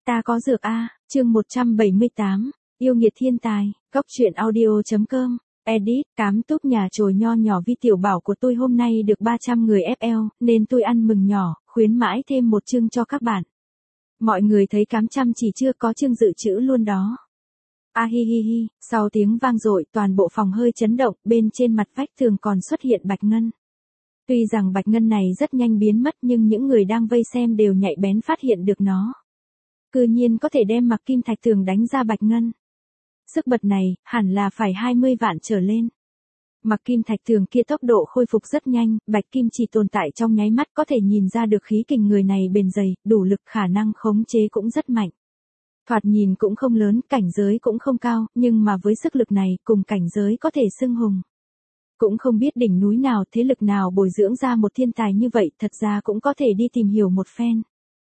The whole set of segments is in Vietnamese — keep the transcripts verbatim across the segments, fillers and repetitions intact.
Ta có dược a, chương một trăm bảy mươi tám, yêu nghiệt thiên tài, góc truyện audio.com, edit, cám túc nhà chồi nho nhỏ Vi tiểu bảo của tôi hôm nay được ba trăm người ép lờ, nên tôi ăn mừng nhỏ, khuyến mãi thêm một chương cho các bạn. Mọi người thấy cám chăm chỉ chưa, có chương dự trữ luôn đó. A hi hi hi, sau tiếng vang dội toàn bộ phòng hơi chấn động, bên trên mặt vách tường còn xuất hiện bạch ngân. Tuy rằng bạch ngân này rất nhanh biến mất nhưng những người đang vây xem đều nhạy bén phát hiện được nó. Cư nhiên có thể đem mặc kim thạch tường đánh ra bạch ngân. Sức bật này, hẳn là phải hai mươi vạn trở lên. Mặc kim thạch tường kia tốc độ khôi phục rất nhanh, bạch kim chỉ tồn tại trong nháy mắt có thể nhìn ra được khí kình người này bền dày, đủ lực, khả năng khống chế cũng rất mạnh. Thoạt nhìn cũng không lớn, cảnh giới cũng không cao, nhưng mà với sức lực này, cùng cảnh giới có thể xưng hùng. Cũng không biết đỉnh núi nào, thế lực nào bồi dưỡng ra một thiên tài như vậy, thật ra cũng có thể đi tìm hiểu một phen.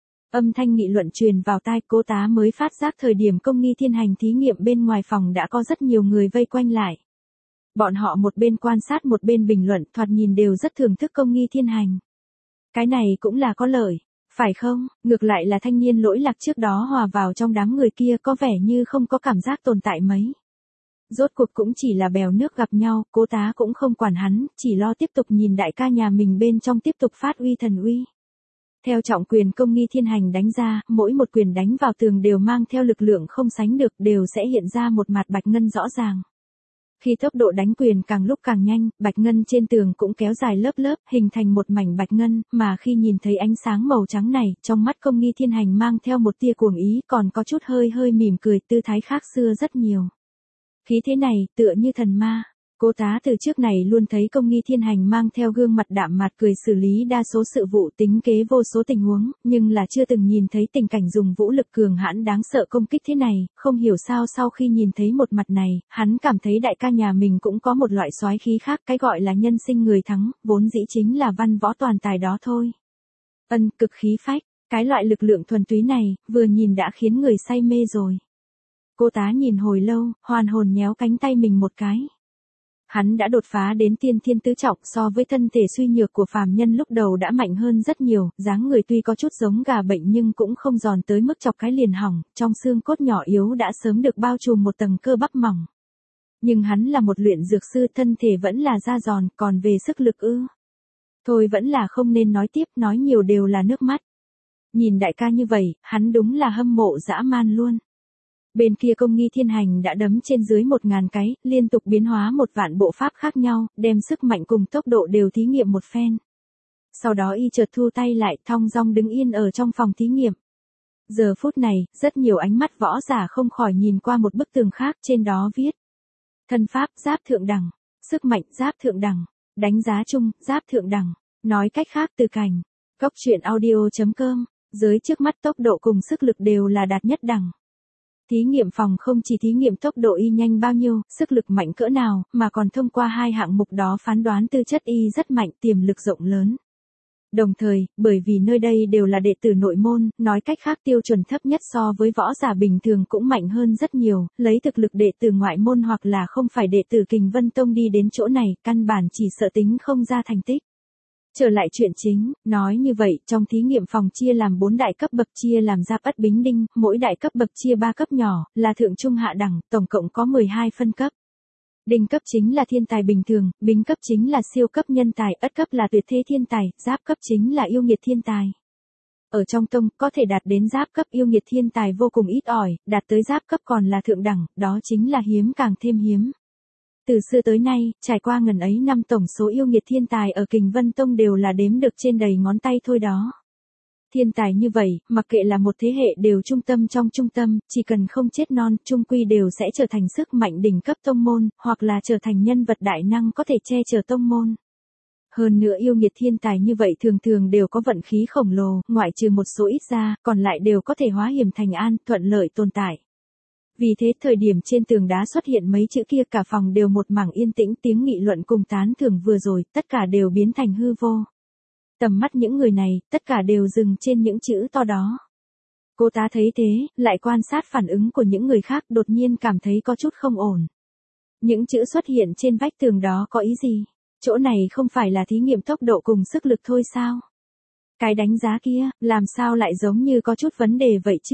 Âm thanh nghị luận truyền vào tai, Cố Tá mới phát giác thời điểm công nghi thiên hành thí nghiệm bên ngoài phòng đã có rất nhiều người vây quanh lại. Bọn họ một bên quan sát một bên bình luận, thoạt nhìn đều rất thưởng thức công nghi thiên hành. Cái này cũng là có lợi, phải không? Ngược lại là thanh niên lỗi lạc trước đó hòa vào trong đám người kia có vẻ như không có cảm giác tồn tại mấy. Rốt cuộc cũng chỉ là bèo nước gặp nhau, Cố Tá cũng không quản hắn, chỉ lo tiếp tục nhìn đại ca nhà mình bên trong tiếp tục phát uy thần uy. Theo trọng quyền công nghi thiên hành đánh ra, mỗi một quyền đánh vào tường đều mang theo lực lượng không sánh được, đều sẽ hiện ra một mặt bạch ngân rõ ràng. Khi tốc độ đánh quyền càng lúc càng nhanh, bạch ngân trên tường cũng kéo dài lớp lớp, hình thành một mảnh bạch ngân, mà khi nhìn thấy ánh sáng màu trắng này, trong mắt công nghi thiên hành mang theo một tia cuồng ý, còn có chút hơi hơi mỉm cười, tư thái khác xưa rất nhiều. Khí thế này, tựa như thần ma. Cố Tá từ trước này luôn thấy công nghi thiên hành mang theo gương mặt đạm mạc cười xử lý đa số sự vụ, tính kế vô số tình huống, nhưng là chưa từng nhìn thấy tình cảnh dùng vũ lực cường hãn đáng sợ công kích thế này, không hiểu sao sau khi nhìn thấy một mặt này, hắn cảm thấy đại ca nhà mình cũng có một loại soái khí khác, cái gọi là nhân sinh người thắng, vốn dĩ chính là văn võ toàn tài đó thôi. Ân, cực khí phách, cái loại lực lượng thuần túy này, vừa nhìn đã khiến người say mê rồi. Cố Tá nhìn hồi lâu, hoàn hồn nhéo cánh tay mình một cái. Hắn đã đột phá đến tiên thiên tứ trọng, so với thân thể suy nhược của phàm nhân lúc đầu đã mạnh hơn rất nhiều, dáng người tuy có chút giống gà bệnh nhưng cũng không giòn tới mức chọc cái liền hỏng, trong xương cốt nhỏ yếu đã sớm được bao trùm một tầng cơ bắp mỏng. Nhưng hắn là một luyện dược sư, thân thể vẫn là da giòn, còn về sức lực ư. Thôi vẫn là không nên nói tiếp, nói nhiều đều là nước mắt. Nhìn đại ca như vậy, hắn đúng là hâm mộ dã man luôn. Bên kia công nghi thiên hành đã đấm trên dưới một ngàn cái, liên tục biến hóa một vạn bộ pháp khác nhau, đem sức mạnh cùng tốc độ đều thí nghiệm một phen. Sau đó y chợt thu tay lại, thong dong đứng yên ở trong phòng thí nghiệm. Giờ phút này, rất nhiều ánh mắt võ giả không khỏi nhìn qua một bức tường khác, trên đó viết: thân pháp giáp thượng đẳng, sức mạnh giáp thượng đẳng, đánh giá chung giáp thượng đẳng, nói cách khác từ cảnh. Góc truyện audio.com, giới trước mắt tốc độ cùng sức lực đều là đạt nhất đẳng. Thí nghiệm phòng không chỉ thí nghiệm tốc độ y nhanh bao nhiêu, sức lực mạnh cỡ nào, mà còn thông qua hai hạng mục đó phán đoán tư chất y rất mạnh, tiềm lực rộng lớn. Đồng thời, bởi vì nơi đây đều là đệ tử nội môn, nói cách khác tiêu chuẩn thấp nhất so với võ giả bình thường cũng mạnh hơn rất nhiều, lấy thực lực đệ tử ngoại môn hoặc là không phải đệ tử Kình Vân Tông đi đến chỗ này, căn bản chỉ sợ tính không ra thành tích. Trở lại chuyện chính, nói như vậy, trong thí nghiệm phòng chia làm bốn đại cấp bậc, chia làm giáp ất bính đinh, mỗi đại cấp bậc chia ba cấp nhỏ, là thượng trung hạ đẳng, tổng cộng có mười hai phân cấp. Đinh cấp chính là thiên tài bình thường, bính cấp chính là siêu cấp nhân tài, ất cấp là tuyệt thế thiên tài, giáp cấp chính là yêu nghiệt thiên tài. Ở trong tông, có thể đạt đến giáp cấp yêu nghiệt thiên tài vô cùng ít ỏi, đạt tới giáp cấp còn là thượng đẳng, đó chính là hiếm càng thêm hiếm. Từ xưa tới nay, trải qua ngần ấy năm tổng số yêu nghiệt thiên tài ở Kình Vân Tông đều là đếm được trên đầy ngón tay thôi đó. Thiên tài như vậy, mặc kệ là một thế hệ đều trung tâm trong trung tâm, chỉ cần không chết non, trung quy đều sẽ trở thành sức mạnh đỉnh cấp tông môn, hoặc là trở thành nhân vật đại năng có thể che chở tông môn. Hơn nữa yêu nghiệt thiên tài như vậy thường thường đều có vận khí khổng lồ, ngoại trừ một số ít ra, còn lại đều có thể hóa hiểm thành an, thuận lợi tồn tại. Vì thế thời điểm trên tường đá xuất hiện mấy chữ kia, cả phòng đều một mảng yên tĩnh, tiếng nghị luận cùng tán thưởng vừa rồi, tất cả đều biến thành hư vô. Tầm mắt những người này, tất cả đều dừng trên những chữ to đó. Cố Tá thấy thế, lại quan sát phản ứng của những người khác, đột nhiên cảm thấy có chút không ổn. Những chữ xuất hiện trên vách tường đó có ý gì? Chỗ này không phải là thí nghiệm tốc độ cùng sức lực thôi sao? Cái đánh giá kia, làm sao lại giống như có chút vấn đề vậy chứ?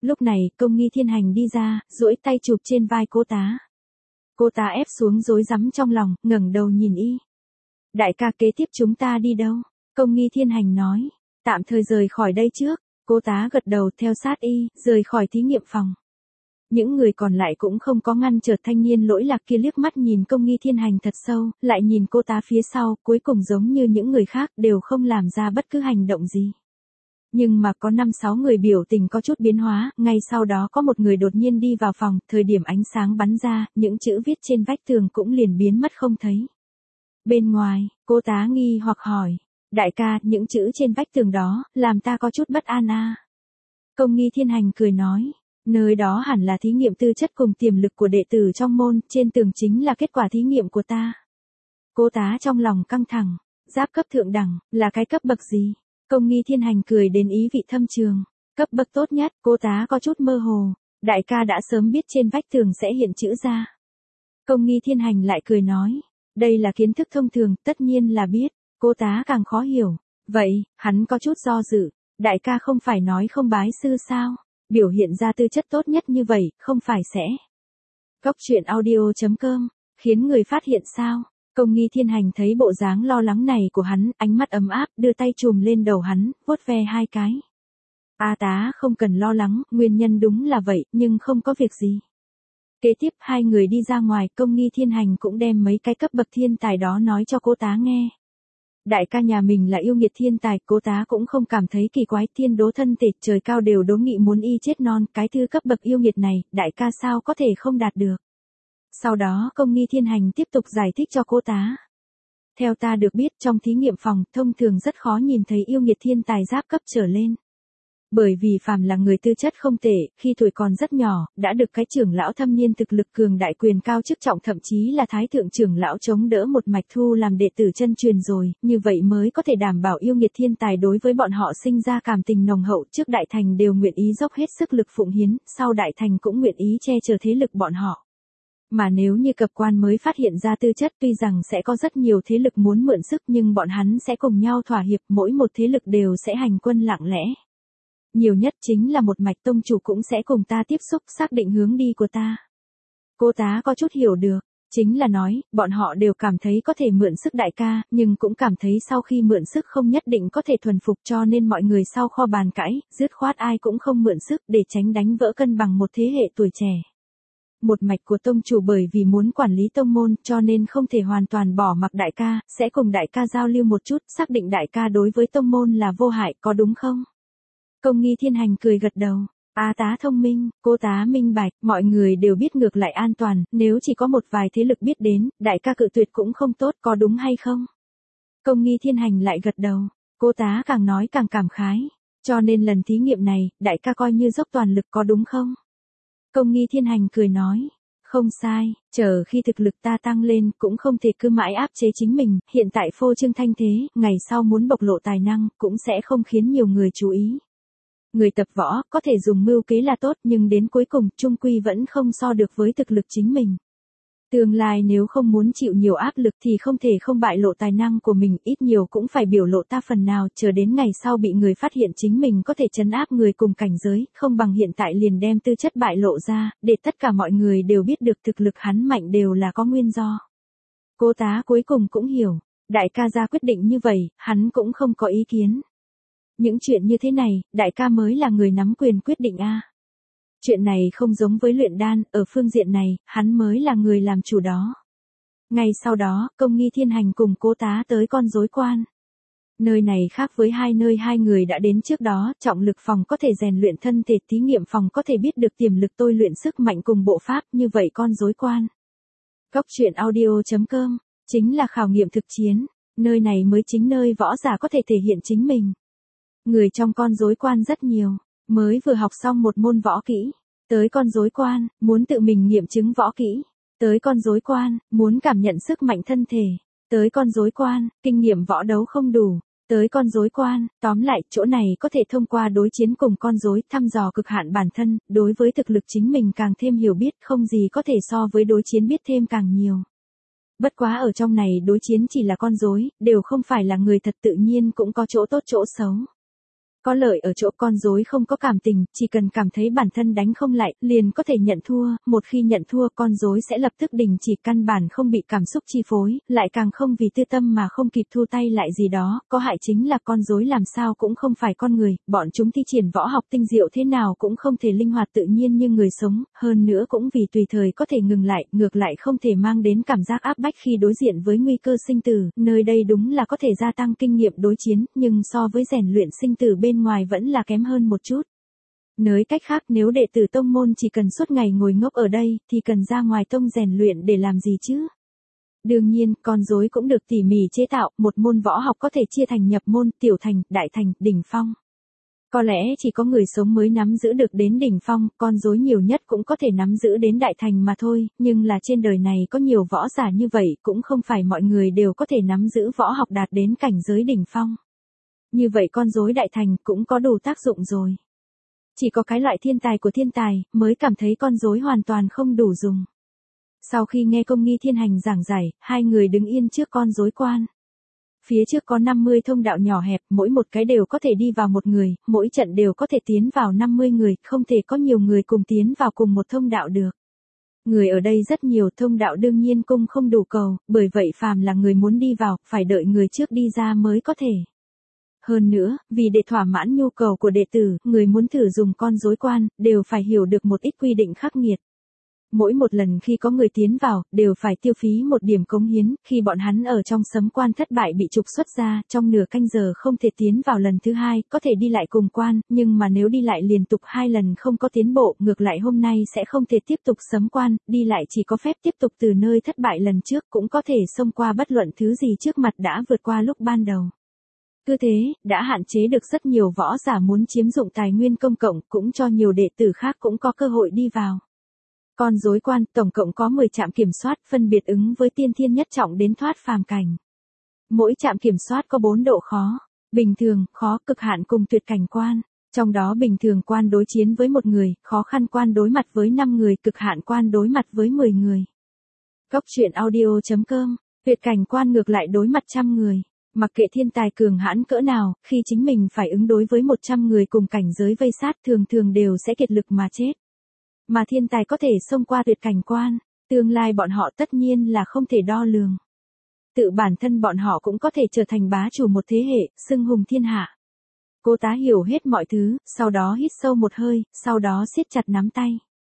Lúc này, Công Nghi Thiên Hành đi ra, duỗi tay chụp trên vai cô tá. Cô tá ép xuống rối rắm trong lòng, ngẩng đầu nhìn y. Đại ca, kế tiếp chúng ta đi đâu? Công Nghi Thiên Hành nói. Tạm thời rời khỏi đây trước. Cô tá gật đầu theo sát y, rời khỏi thí nghiệm phòng. Những người còn lại cũng không có ngăn trở thanh niên lỗi lạc kia, liếc mắt nhìn Công Nghi Thiên Hành thật sâu, lại nhìn cô tá phía sau, cuối cùng giống như những người khác đều không làm ra bất cứ hành động gì. Nhưng mà có năm sáu người biểu tình có chút biến hóa, ngay sau đó có một người đột nhiên đi vào phòng, thời điểm ánh sáng bắn ra, những chữ viết trên vách tường cũng liền biến mất không thấy. Bên ngoài, cô tá nghi hoặc hỏi, đại ca, những chữ trên vách tường đó, làm ta có chút bất an a. Công Nghi Thiên Hành cười nói, nơi đó hẳn là thí nghiệm tư chất cùng tiềm lực của đệ tử trong môn, trên tường chính là kết quả thí nghiệm của ta. Cô tá trong lòng căng thẳng, giáp cấp thượng đẳng, là cái cấp bậc gì? Công Nghi Thiên Hành cười đến ý vị thâm trường, cấp bậc tốt nhất, cô tá có chút mơ hồ, đại ca đã sớm biết trên vách tường sẽ hiện chữ ra. Công Nghi Thiên Hành lại cười nói, đây là kiến thức thông thường, tất nhiên là biết, cô tá càng khó hiểu, vậy, hắn có chút do dự, đại ca không phải nói không bái sư sao, biểu hiện ra tư chất tốt nhất như vậy, không phải sẽ. Góc truyện audio chấm com, khiến người phát hiện sao? Công Nghi Thiên Hành thấy bộ dáng lo lắng này của hắn, ánh mắt ấm áp, đưa tay chùm lên đầu hắn, vuốt ve hai cái. A tá, không cần lo lắng, nguyên nhân đúng là vậy, nhưng không có việc gì. Kế tiếp hai người đi ra ngoài, Công Nghi Thiên Hành cũng đem mấy cái cấp bậc thiên tài đó nói cho cô tá nghe. Đại ca nhà mình là yêu nghiệt thiên tài, cô tá cũng không cảm thấy kỳ quái, thiên đố thân tệ, trời cao đều đố nghị muốn y chết non, cái thư cấp bậc yêu nghiệt này, đại ca sao có thể không đạt được. Sau đó Công Nghi Thiên Hành tiếp tục giải thích cho cô tá. Theo ta được biết, trong thí nghiệm phòng, thông thường rất khó nhìn thấy yêu nghiệt thiên tài giáp cấp trở lên. Bởi vì phàm là người tư chất không tệ, khi tuổi còn rất nhỏ, đã được cái trưởng lão thâm niên thực lực cường đại, quyền cao chức trọng, thậm chí là thái thượng trưởng lão chống đỡ một mạch thu làm đệ tử chân truyền rồi, như vậy mới có thể đảm bảo yêu nghiệt thiên tài đối với bọn họ sinh ra cảm tình nồng hậu, trước đại thành đều nguyện ý dốc hết sức lực phụng hiến, sau đại thành cũng nguyện ý che chở thế lực bọn họ. Mà nếu như cập quan mới phát hiện ra tư chất, tuy rằng sẽ có rất nhiều thế lực muốn mượn sức, nhưng bọn hắn sẽ cùng nhau thỏa hiệp, mỗi một thế lực đều sẽ hành quân lặng lẽ. Nhiều nhất chính là một mạch tông chủ cũng sẽ cùng ta tiếp xúc, xác định hướng đi của ta. Cô tá có chút hiểu được, chính là nói, bọn họ đều cảm thấy có thể mượn sức đại ca, nhưng cũng cảm thấy sau khi mượn sức không nhất định có thể thuần phục, cho nên mọi người sau kho bàn cãi, dứt khoát ai cũng không mượn sức để tránh đánh vỡ cân bằng một thế hệ tuổi trẻ. Một mạch của tông chủ bởi vì muốn quản lý tông môn, cho nên không thể hoàn toàn bỏ mặc đại ca, sẽ cùng đại ca giao lưu một chút, xác định đại ca đối với tông môn là vô hại, có đúng không? Công Nghi Thiên Hành cười gật đầu. A tá thông minh, cô tá minh bạch, mọi người đều biết ngược lại an toàn, nếu chỉ có một vài thế lực biết đến, đại ca cự tuyệt cũng không tốt, có đúng hay không? Công Nghi Thiên Hành lại gật đầu, cô tá càng nói càng cảm khái, cho nên lần thí nghiệm này, đại ca coi như dốc toàn lực, có đúng không? Công Nghi Thiên Hành cười nói, không sai, chờ khi thực lực ta tăng lên, cũng không thể cứ mãi áp chế chính mình, hiện tại phô trương thanh thế, ngày sau muốn bộc lộ tài năng, cũng sẽ không khiến nhiều người chú ý. Người tập võ, có thể dùng mưu kế là tốt, nhưng đến cuối cùng, chung quy vẫn không so được với thực lực chính mình. Tương lai nếu không muốn chịu nhiều áp lực thì không thể không bại lộ tài năng của mình, ít nhiều cũng phải biểu lộ ta phần nào, chờ đến ngày sau bị người phát hiện chính mình có thể trấn áp người cùng cảnh giới, không bằng hiện tại liền đem tư chất bại lộ ra, để tất cả mọi người đều biết được thực lực hắn mạnh đều là có nguyên do. Cô tá cuối cùng cũng hiểu, đại ca ra quyết định như vậy, hắn cũng không có ý kiến. Những chuyện như thế này, đại ca mới là người nắm quyền quyết định a. Chuyện này không giống với luyện đan, ở phương diện này, hắn mới là người làm chủ đó. Ngay sau đó, Công Nghi Thiên Hành cùng cô tá tới con rối quan. Nơi này khác với hai nơi hai người đã đến trước đó, trọng lực phòng có thể rèn luyện thân thể, thí nghiệm phòng có thể biết được tiềm lực tôi luyện sức mạnh cùng bộ pháp, như vậy con rối quan. Góc truyện audio chấm com, chính là khảo nghiệm thực chiến, nơi này mới chính nơi võ giả có thể thể hiện chính mình. Người trong con rối quan rất nhiều, mới vừa học xong một môn võ kỹ, tới con rối quan, muốn tự mình nghiệm chứng võ kỹ, tới con rối quan, muốn cảm nhận sức mạnh thân thể, tới con rối quan, kinh nghiệm võ đấu không đủ, tới con rối quan, tóm lại, chỗ này có thể thông qua đối chiến cùng con rối, thăm dò cực hạn bản thân, đối với thực lực chính mình càng thêm hiểu biết, không gì có thể so với đối chiến biết thêm càng nhiều. Bất quá ở trong này đối chiến chỉ là con rối, đều không phải là người thật, tự nhiên cũng có chỗ tốt chỗ xấu. Có lợi ở chỗ con rối không có cảm tình, chỉ cần cảm thấy bản thân đánh không lại, liền có thể nhận thua, một khi nhận thua con rối sẽ lập tức đình chỉ, căn bản không bị cảm xúc chi phối, lại càng không vì tư tâm mà không kịp thu tay lại gì đó, có hại chính là con rối làm sao cũng không phải con người, bọn chúng thi triển võ học tinh diệu thế nào cũng không thể linh hoạt tự nhiên như người sống, hơn nữa cũng vì tùy thời có thể ngừng lại, ngược lại không thể mang đến cảm giác áp bách khi đối diện với nguy cơ sinh tử, nơi đây đúng là có thể gia tăng kinh nghiệm đối chiến, nhưng so với rèn luyện sinh tử bên ngoài vẫn là kém hơn một chút. Nói cách khác nếu đệ tử tông môn chỉ cần suốt ngày ngồi ngốc ở đây, thì cần ra ngoài tông rèn luyện để làm gì chứ? Đương nhiên, con rối cũng được tỉ mỉ chế tạo, một môn võ học có thể chia thành nhập môn, tiểu thành, đại thành, đỉnh phong. Có lẽ chỉ có người sống mới nắm giữ được đến đỉnh phong, con rối nhiều nhất cũng có thể nắm giữ đến đại thành mà thôi, nhưng là trên đời này có nhiều võ giả như vậy, cũng không phải mọi người đều có thể nắm giữ võ học đạt đến cảnh giới đỉnh phong. Như vậy con rối đại thành cũng có đủ tác dụng rồi. Chỉ có cái loại thiên tài của thiên tài, mới cảm thấy con rối hoàn toàn không đủ dùng. Sau khi nghe Công Nghi Thiên Hành giảng giải, hai người đứng yên trước con rối quan. Phía trước có năm mươi thông đạo nhỏ hẹp, mỗi một cái đều có thể đi vào một người, mỗi trận đều có thể tiến vào năm mươi người, không thể có nhiều người cùng tiến vào cùng một thông đạo được. Người ở đây rất nhiều, thông đạo đương nhiên cung không đủ cầu, bởi vậy phàm là người muốn đi vào, phải đợi người trước đi ra mới có thể. Hơn nữa, vì để thỏa mãn nhu cầu của đệ tử, người muốn thử dùng con rối quan, đều phải hiểu được một ít quy định khắc nghiệt. Mỗi một lần khi có người tiến vào, đều phải tiêu phí một điểm cống hiến, khi bọn hắn ở trong sấm quan thất bại bị trục xuất ra, trong nửa canh giờ không thể tiến vào lần thứ hai, có thể đi lại cùng quan, nhưng mà nếu đi lại liên tục hai lần không có tiến bộ, ngược lại hôm nay sẽ không thể tiếp tục sấm quan, đi lại chỉ có phép tiếp tục từ nơi thất bại lần trước, cũng có thể xông qua bất luận thứ gì trước mặt đã vượt qua lúc ban đầu. Cứ thế, đã hạn chế được rất nhiều võ giả muốn chiếm dụng tài nguyên công cộng, cũng cho nhiều đệ tử khác cũng có cơ hội đi vào. Con rối quan, tổng cộng có mười trạm kiểm soát, phân biệt ứng với tiên thiên nhất trọng đến thoát phàm cảnh. Mỗi trạm kiểm soát có bốn độ khó, bình thường, khó, cực hạn cùng tuyệt cảnh quan. Trong đó bình thường quan đối chiến với một người, khó khăn quan đối mặt với năm người, cực hạn quan đối mặt với mười người. Góc truyện audio chấm com, tuyệt cảnh quan ngược lại đối mặt trăm người. Mặc kệ thiên tài cường hãn cỡ nào, khi chính mình phải ứng đối với một trăm người cùng cảnh giới vây sát thường thường đều sẽ kiệt lực mà chết. Mà thiên tài có thể xông qua tuyệt cảnh quan, tương lai bọn họ tất nhiên là không thể đo lường. Tự bản thân bọn họ cũng có thể trở thành bá chủ một thế hệ, xưng hùng thiên hạ. Cô tá hiểu hết mọi thứ, sau đó hít sâu một hơi, sau đó siết chặt nắm tay.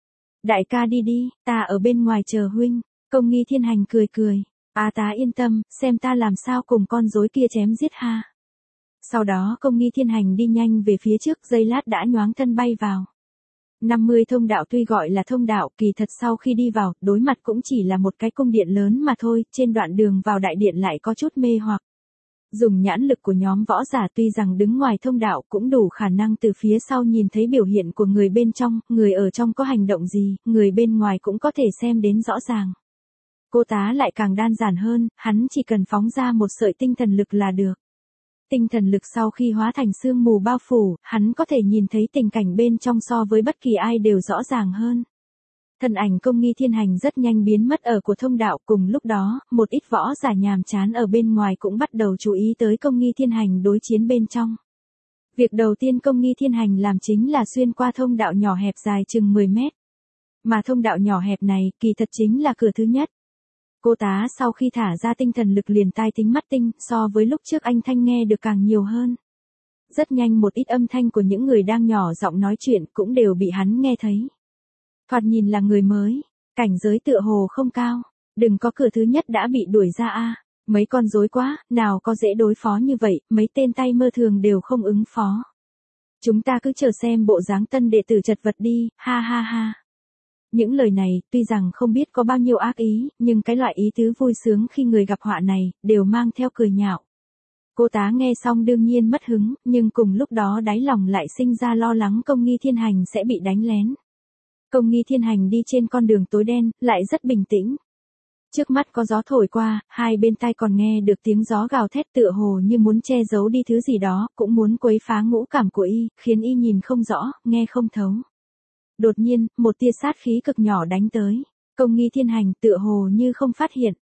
Đại ca đi đi, ta ở bên ngoài chờ huynh. Công Nghi Thiên Hành cười cười. A tá yên tâm, xem ta làm sao cùng con rối kia chém giết ha. Sau đó Công Nghi Thiên Hành đi nhanh về phía trước, giây lát đã nhoáng thân bay vào. năm mươi thông đạo tuy gọi là thông đạo, kỳ thật sau khi đi vào, đối mặt cũng chỉ là một cái cung điện lớn mà thôi, trên đoạn đường vào đại điện lại có chút mê hoặc. Dùng nhãn lực của nhóm võ giả tuy rằng đứng ngoài thông đạo cũng đủ khả năng từ phía sau nhìn thấy biểu hiện của người bên trong, người ở trong có hành động gì, người bên ngoài cũng có thể xem đến rõ ràng. Cô tá lại càng đơn giản hơn, hắn chỉ cần phóng ra một sợi tinh thần lực là được. Tinh thần lực sau khi hóa thành sương mù bao phủ, hắn có thể nhìn thấy tình cảnh bên trong so với bất kỳ ai đều rõ ràng hơn. Thân ảnh Công Nghi Thiên Hành rất nhanh biến mất ở của thông đạo, cùng lúc đó, một ít võ giả nhàm chán ở bên ngoài cũng bắt đầu chú ý tới Công Nghi Thiên Hành đối chiến bên trong. Việc đầu tiên Công Nghi Thiên Hành làm chính là xuyên qua thông đạo nhỏ hẹp dài chừng mười mét. Mà thông đạo nhỏ hẹp này, kỳ thật chính là cửa thứ nhất. Cô tá sau khi thả ra tinh thần lực liền tai tính mắt tinh, so với lúc trước anh thanh nghe được càng nhiều hơn. Rất nhanh một ít âm thanh của những người đang nhỏ giọng nói chuyện cũng đều bị hắn nghe thấy. Thoạt nhìn là người mới, cảnh giới tựa hồ không cao, đừng có cửa thứ nhất đã bị đuổi ra a, mấy con rối quá, nào có dễ đối phó như vậy, mấy tên tay mơ thường đều không ứng phó. Chúng ta cứ chờ xem bộ dáng tân đệ tử chật vật đi, ha ha ha. Những lời này, tuy rằng không biết có bao nhiêu ác ý, nhưng cái loại ý tứ vui sướng khi người gặp họa này, đều mang theo cười nhạo. Cô tá nghe xong đương nhiên mất hứng, nhưng cùng lúc đó đáy lòng lại sinh ra lo lắng Công Nghi Thiên Hành sẽ bị đánh lén. Công Nghi Thiên Hành đi trên con đường tối đen, lại rất bình tĩnh. Trước mắt có gió thổi qua, hai bên tai còn nghe được tiếng gió gào thét tựa hồ như muốn che giấu đi thứ gì đó, cũng muốn quấy phá ngũ cảm của y, khiến y nhìn không rõ, nghe không thấu. Đột nhiên, một tia sát khí cực nhỏ đánh tới. Công Nghi Thiên Hành tựa hồ như không phát hiện.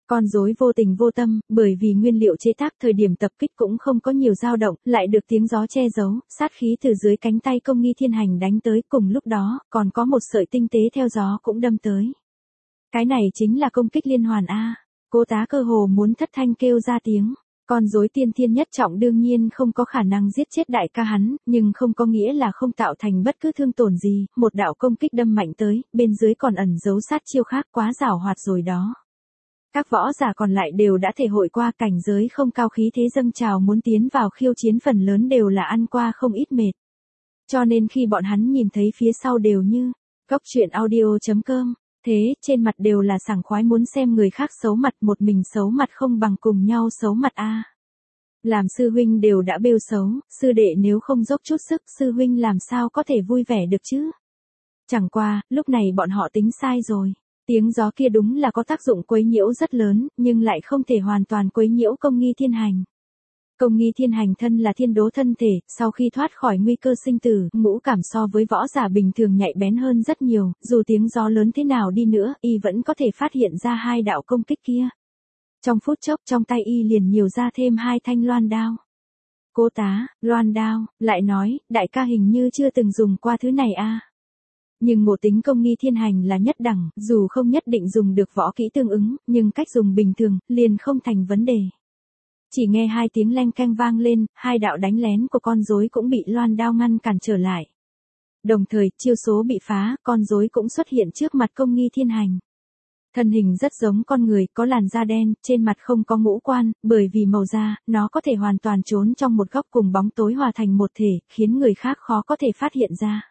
Con rối vô tình vô tâm, bởi vì nguyên liệu chế tác thời điểm tập kích cũng không có nhiều dao động, lại được tiếng gió che giấu, sát khí từ dưới cánh tay công nghi thiên hành đánh tới, cùng lúc đó, còn có một sợi tinh tế theo gió cũng đâm tới. Cái này chính là công kích liên hoàn A. Cố Tá cơ hồ muốn thất thanh kêu ra tiếng. Con rối tiên thiên nhất trọng đương nhiên không có khả năng giết chết đại ca hắn, nhưng không có nghĩa là không tạo thành bất cứ thương tổn gì, một đạo công kích đâm mạnh tới, bên dưới còn ẩn giấu sát chiêu khác, quá giảo hoạt rồi đó. Các võ giả còn lại đều đã thể hội qua cảnh giới không cao khí thế dâng trào muốn tiến vào khiêu chiến, phần lớn đều là ăn qua không ít mệt. Cho nên khi bọn hắn nhìn thấy phía sau đều như, Cốc truyện audio chấm com. Thế, trên mặt đều là sảng khoái muốn xem người khác xấu mặt, một mình xấu mặt không bằng cùng nhau xấu mặt a. Làm sư huynh đều đã bêu xấu, sư đệ nếu không dốc chút sức, sư huynh làm sao có thể vui vẻ được chứ? Chẳng qua, lúc này bọn họ tính sai rồi. Tiếng gió kia đúng là có tác dụng quấy nhiễu rất lớn, nhưng lại không thể hoàn toàn quấy nhiễu công nghi thiên hành. Công nghi thiên hành thân là thiên đố thân thể, sau khi thoát khỏi nguy cơ sinh tử, ngũ cảm so với võ giả bình thường nhạy bén hơn rất nhiều, dù tiếng gió lớn thế nào đi nữa, y vẫn có thể phát hiện ra hai đạo công kích kia. Trong phút chốc trong tay y liền nhiều ra thêm hai thanh loan đao. Cố Tá, loan đao, lại nói, đại ca hình như chưa từng dùng qua thứ này a. Nhưng ngộ tính công nghi thiên hành là nhất đẳng, dù không nhất định dùng được võ kỹ tương ứng, nhưng cách dùng bình thường, liền không thành vấn đề. Chỉ nghe hai tiếng leng keng vang lên, hai đạo đánh lén của con rối cũng bị loan đao ngăn cản trở lại. Đồng thời, chiêu số bị phá, con rối cũng xuất hiện trước mặt công nghi thiên hành. Thân hình rất giống con người, có làn da đen, trên mặt không có ngũ quan, bởi vì màu da, nó có thể hoàn toàn trốn trong một góc cùng bóng tối hòa thành một thể, khiến người khác khó có thể phát hiện ra.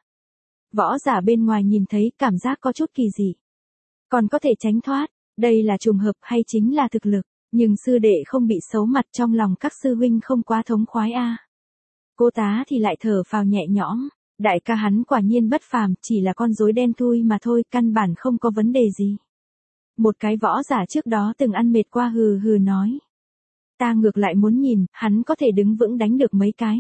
Võ giả bên ngoài nhìn thấy cảm giác có chút kỳ dị. Còn có thể tránh thoát, đây là trùng hợp hay chính là thực lực, nhưng sư đệ không bị xấu mặt, trong lòng các sư huynh không quá thống khoái a. Cố Tá thì lại thở phào nhẹ nhõm, đại ca hắn quả nhiên bất phàm, chỉ là con rối đen thui mà thôi, căn bản không có vấn đề gì. Một cái võ giả trước đó từng ăn mệt qua hừ hừ nói. Ta ngược lại muốn nhìn, hắn có thể đứng vững đánh được mấy cái.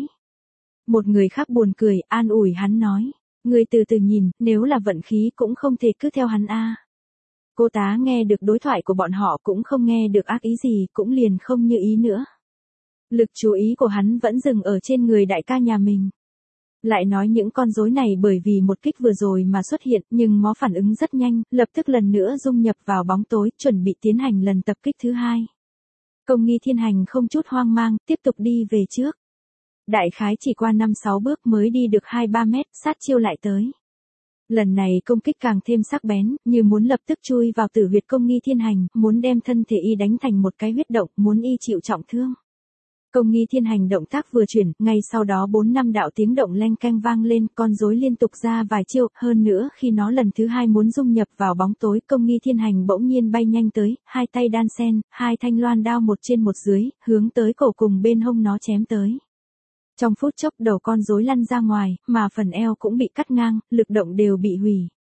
Một người khác buồn cười, an ủi hắn nói. Người từ từ nhìn, nếu là vận khí cũng không thể cứ theo hắn a. Cố Tá nghe được đối thoại của bọn họ cũng không nghe được ác ý gì, cũng liền không như ý nữa. Lực chú ý của hắn vẫn dừng ở trên người đại ca nhà mình. Lại nói những con rối này bởi vì một kích vừa rồi mà xuất hiện, nhưng nó phản ứng rất nhanh, lập tức lần nữa dung nhập vào bóng tối, chuẩn bị tiến hành lần tập kích thứ hai. Công nghi thiên hành không chút hoang mang, tiếp tục đi về trước. Đại khái chỉ qua năm sáu bước mới đi được hai ba mét, sát chiêu lại tới. Lần này công kích càng thêm sắc bén, như muốn lập tức chui vào tử huyệt công nghi thiên hành, muốn đem thân thể y đánh thành một cái huyết động, muốn y chịu trọng thương. Công nghi thiên hành động tác vừa chuyển, ngay sau đó bốn năm đạo tiếng động leng keng vang lên, con rối liên tục ra vài chiêu, hơn nữa khi nó lần thứ hai muốn dung nhập vào bóng tối, công nghi thiên hành bỗng nhiên bay nhanh tới, hai tay đan sen, hai thanh loan đao một trên một dưới, hướng tới cổ cùng bên hông nó chém tới. Trong phút chốc đầu con rối lăn ra ngoài, mà phần eo cũng bị cắt ngang, lực động đều bị hủy.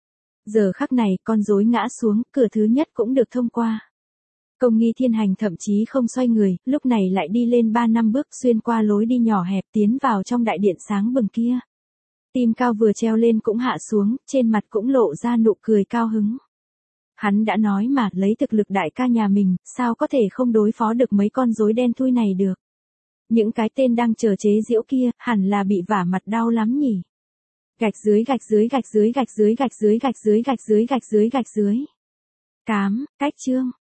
Giờ khắc này, con rối ngã xuống, cửa thứ nhất cũng được thông qua. Công nghi thiên hành thậm chí không xoay người, lúc này lại đi lên ba năm bước xuyên qua lối đi nhỏ hẹp tiến vào trong đại điện sáng bừng kia. Tim cao vừa treo lên cũng hạ xuống, trên mặt cũng lộ ra nụ cười cao hứng. Hắn đã nói mà, lấy thực lực đại ca nhà mình, sao có thể không đối phó được mấy con rối đen thui này được. Những cái tên đang chờ chế giễu kia, hẳn là bị vả mặt đau lắm nhỉ. Gạch dưới gạch dưới gạch dưới gạch dưới gạch dưới gạch dưới gạch dưới gạch dưới gạch dưới. Cám, cách chương.